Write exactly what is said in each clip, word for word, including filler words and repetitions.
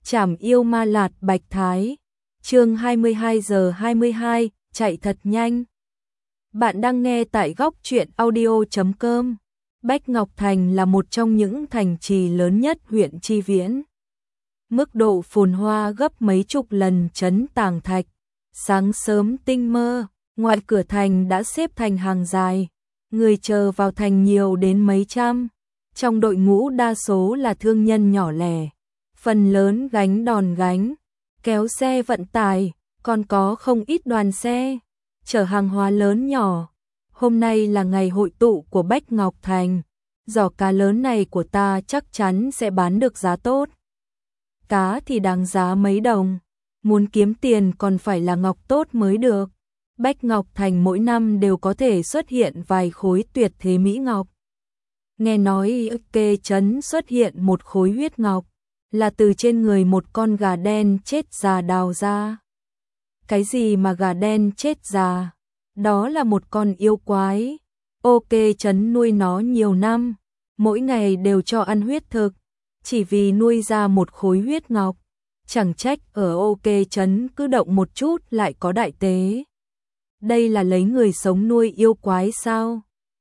Trảm yêu ma lạt bạch thái. Chương hai mươi hai giờ hai mươi hai, chạy thật nhanh. Bạn đang nghe tại góc truyện audio chấm com. Bách Ngọc Thành là một trong những thành trì lớn nhất huyện Chi Viễn. Mức độ phồn hoa gấp mấy chục lần trấn Tàng Thạch. Sáng sớm tinh mơ, ngoài cửa thành đã xếp thành hàng dài. Người chờ vào thành nhiều đến mấy trăm. Trong đội ngũ đa số là thương nhân nhỏ lẻ. Phần lớn gánh đòn gánh, kéo xe vận tải, còn có không ít đoàn xe, chở hàng hóa lớn nhỏ. Hôm nay là ngày hội tụ của Bách Ngọc Thành. Giỏ cá lớn này của ta chắc chắn sẽ bán được giá tốt. Cá thì đáng giá mấy đồng. Muốn kiếm tiền còn phải là ngọc tốt mới được. Bách Ngọc Thành mỗi năm đều có thể xuất hiện vài khối tuyệt thế mỹ ngọc. Nghe nói kê trấn xuất hiện một khối huyết ngọc, là từ trên người một con gà đen chết già đào ra. Cái gì mà gà đen chết già? Đó là một con yêu quái. Ok trấn nuôi nó nhiều năm, mỗi ngày đều cho ăn huyết thực, chỉ vì nuôi ra một khối huyết ngọc. Chẳng trách ở ok trấn cứ động một chút lại có đại tế. Đây là lấy người sống nuôi yêu quái sao?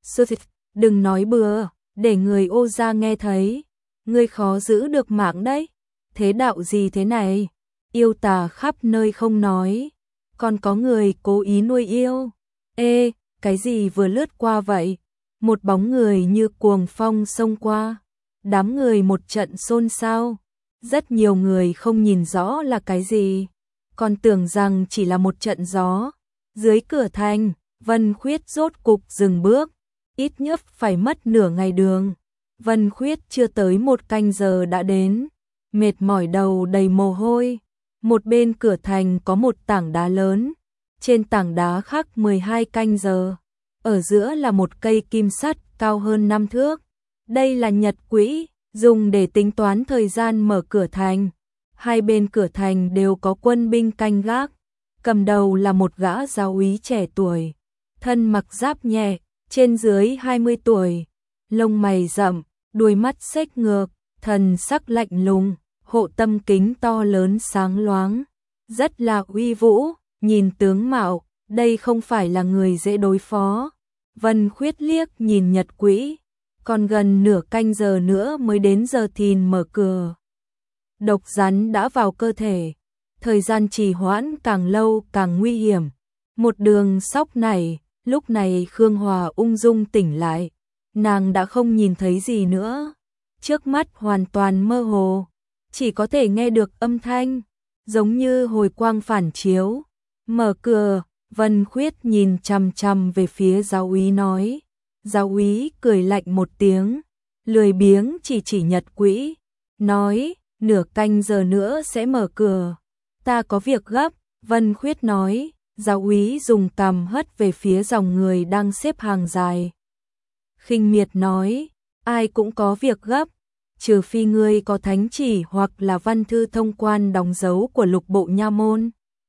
Đừng nói bừa, để người ô gia nghe thấy. Ngươi khó giữ được mạng đấy. Thế đạo gì thế này? Yêu tà khắp nơi không nói. Còn có người cố ý nuôi yêu. Ê, cái gì vừa lướt qua vậy? Một bóng người như cuồng phong xông qua. Đám người một trận xôn xao. Rất nhiều người không nhìn rõ là cái gì, còn tưởng rằng chỉ là một trận gió. Dưới cửa thành, Vân Khuyết rốt cục dừng bước. Ít nhất phải mất nửa ngày đường. Vân Khuyết chưa tới một canh giờ đã đến, mệt mỏi đầu đầy mồ hôi. Một bên cửa thành có một tảng đá lớn, trên tảng đá khắc mười hai canh giờ. Ở giữa là một cây kim sắt cao hơn năm thước. Đây là nhật quỹ, dùng để tính toán thời gian mở cửa thành. Hai bên cửa thành đều có quân binh canh gác. Cầm đầu là một gã giáo úy trẻ tuổi, thân mặc giáp nhẹ, trên dưới hai mươi tuổi, lông mày rậm, đuôi mắt xếch ngược, thần sắc lạnh lùng, hộ tâm kính to lớn sáng loáng, rất là uy vũ. Nhìn tướng mạo, đây không phải là người dễ đối phó. Vân Khuyết liếc nhìn nhật quỹ, còn gần nửa canh giờ nữa mới đến giờ thìn mở cửa. Độc rắn đã vào cơ thể, thời gian trì hoãn càng lâu càng nguy hiểm. Một đường sóc này, lúc này Khương Hòa ung dung tỉnh lại, nàng đã không nhìn thấy gì nữa, trước mắt hoàn toàn mơ hồ, chỉ có thể nghe được âm thanh, giống như hồi quang phản chiếu. Mở cửa, Vân Khuyết nhìn chằm chằm về phía giáo úy nói. Giáo úy cười lạnh một tiếng, lười biếng chỉ chỉ nhật quỹ, nói, nửa canh giờ nữa sẽ mở cửa. Ta có việc gấp, Vân Khuyết nói. Giáo úy dùng cằm hất về phía dòng người đang xếp hàng dài. Khinh miệt nói, ai cũng có việc gấp, trừ phi ngươi có thánh chỉ hoặc là văn thư thông quan đóng dấu của lục bộ nha môn.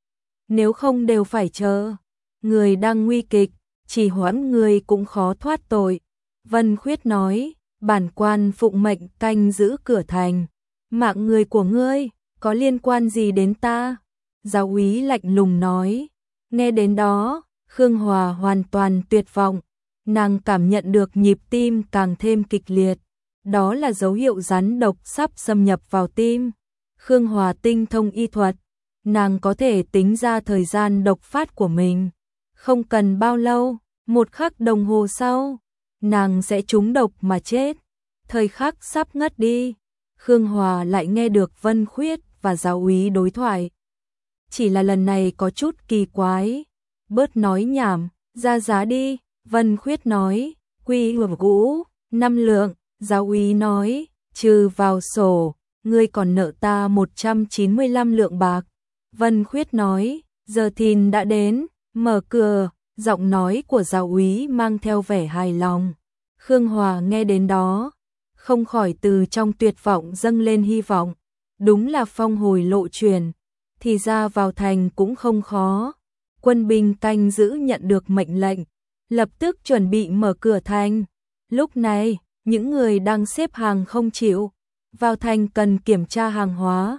Nếu không đều phải chờ, người đang nguy kịch, chỉ hoãn người cũng khó thoát tội. Vân Khuyết nói, bản quan phụng mệnh canh giữ cửa thành, mạng người của ngươi có liên quan gì đến ta? Giáo úy lạnh lùng nói. Nghe đến đó, Khương Hòa hoàn toàn tuyệt vọng, nàng cảm nhận được nhịp tim càng thêm kịch liệt, đó là dấu hiệu rắn độc sắp xâm nhập vào tim. Khương Hòa tinh thông y thuật, nàng có thể tính ra thời gian độc phát của mình, không cần bao lâu, một khắc đồng hồ sau, nàng sẽ trúng độc mà chết. Thời khắc sắp ngất đi, Khương Hòa lại nghe được Vân Khuyết và giáo úy đối thoại. Chỉ là lần này có chút kỳ quái. Bớt nói nhảm, ra giá đi. Vân Khuyết nói, quy hưởng cũ, năm lượng. Giáo úy nói, trừ vào sổ, ngươi còn nợ ta một trăm chín mươi lăm lượng bạc. Vân Khuyết nói, giờ thìn đã đến, mở cửa. Giọng nói của giáo úy mang theo vẻ hài lòng. Khương Hòa nghe đến đó, không khỏi từ trong tuyệt vọng dâng lên hy vọng. Đúng là phong hồi lộ truyền, thì ra vào thành cũng không khó. Quân binh canh giữ nhận được mệnh lệnh, lập tức chuẩn bị mở cửa thành. Lúc này, những người đang xếp hàng không chịu vào thành cần kiểm tra hàng hóa,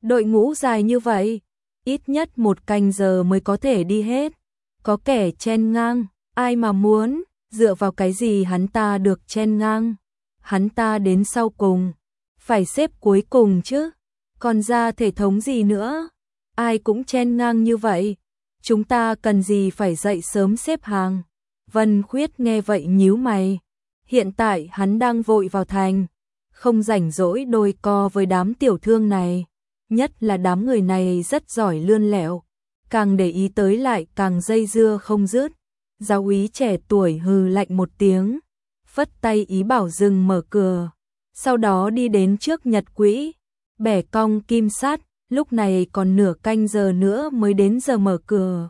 Đội ngũ dài như vậy, ít nhất một canh giờ mới có thể đi hết. Có kẻ chen ngang, ai mà muốn, dựa vào cái gì hắn ta được chen ngang. Hắn ta đến sau cùng, phải xếp cuối cùng chứ, còn ra thể thống gì nữa. Ai cũng chen ngang như vậy, chúng ta cần gì phải dậy sớm xếp hàng. Vân Khuyết nghe vậy nhíu mày, hiện tại hắn đang vội vào thành, không rảnh rỗi đôi co với đám tiểu thương này, nhất là đám người này rất giỏi lươn lẹo, càng để ý tới lại càng dây dưa không dứt. Giáo úy trẻ tuổi hừ lạnh một tiếng, phất tay ý bảo dừng mở cửa, sau đó đi đến trước nhật quỹ, bẻ cong kim sắt, lúc này còn nửa canh giờ nữa mới đến giờ mở cửa.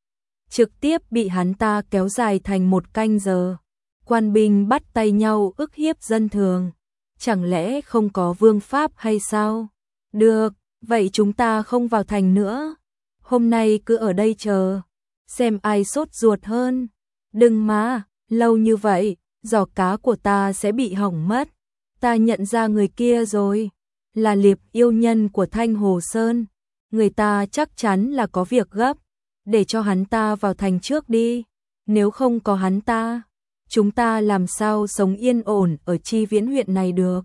Trực tiếp bị hắn ta kéo dài thành một canh giờ. Quan binh bắt tay nhau ức hiếp dân thường, chẳng lẽ không có vương pháp hay sao? Được, vậy chúng ta không vào thành nữa, hôm nay cứ ở đây chờ, xem ai sốt ruột hơn. Đừng mà, lâu như vậy, giò cá của ta sẽ bị hỏng mất. Ta nhận ra người kia rồi, là Liệp yêu nhân của Thanh Hồ Sơn. Người ta chắc chắn là có việc gấp, để cho hắn ta vào thành trước đi. Nếu không có hắn ta, chúng ta làm sao sống yên ổn ở Chi Viễn huyện này được.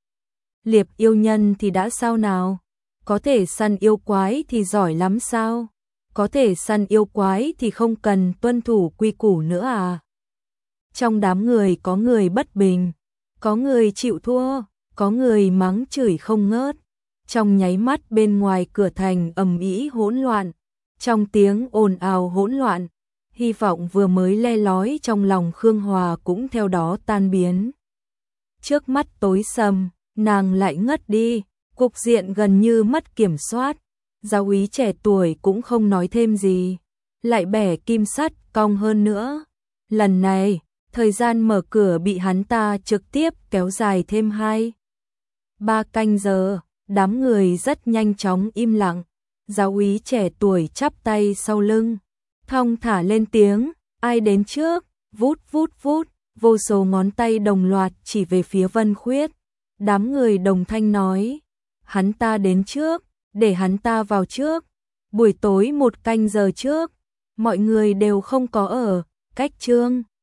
Liệp yêu nhân thì đã sao nào? Có thể săn yêu quái thì giỏi lắm sao? Có thể săn yêu quái thì không cần tuân thủ quy củ nữa à? Trong đám người có người bất bình, có người chịu thua, có người mắng chửi không ngớt. Trong nháy mắt bên ngoài cửa thành ầm ĩ hỗn loạn, trong tiếng ồn ào hỗn loạn, hy vọng vừa mới le lói trong lòng Khương Hòa cũng theo đó tan biến. Trước mắt tối sầm, nàng lại ngất đi, cục diện gần như mất kiểm soát. Giáo úy trẻ tuổi cũng không nói thêm gì, lại bẻ kim sắt cong hơn nữa. Lần này, thời gian mở cửa bị hắn ta trực tiếp kéo dài thêm hai, ba canh giờ, đám người rất nhanh chóng im lặng. Giáo úy trẻ tuổi chắp tay sau lưng, thong thả lên tiếng, ai đến trước, vút vút vút, vô số ngón tay đồng loạt chỉ về phía Vân Khuyết. Đám người đồng thanh nói, hắn ta đến trước, để hắn ta vào trước. Buổi tối một canh giờ trước, mọi người đều không có ở, cách trương.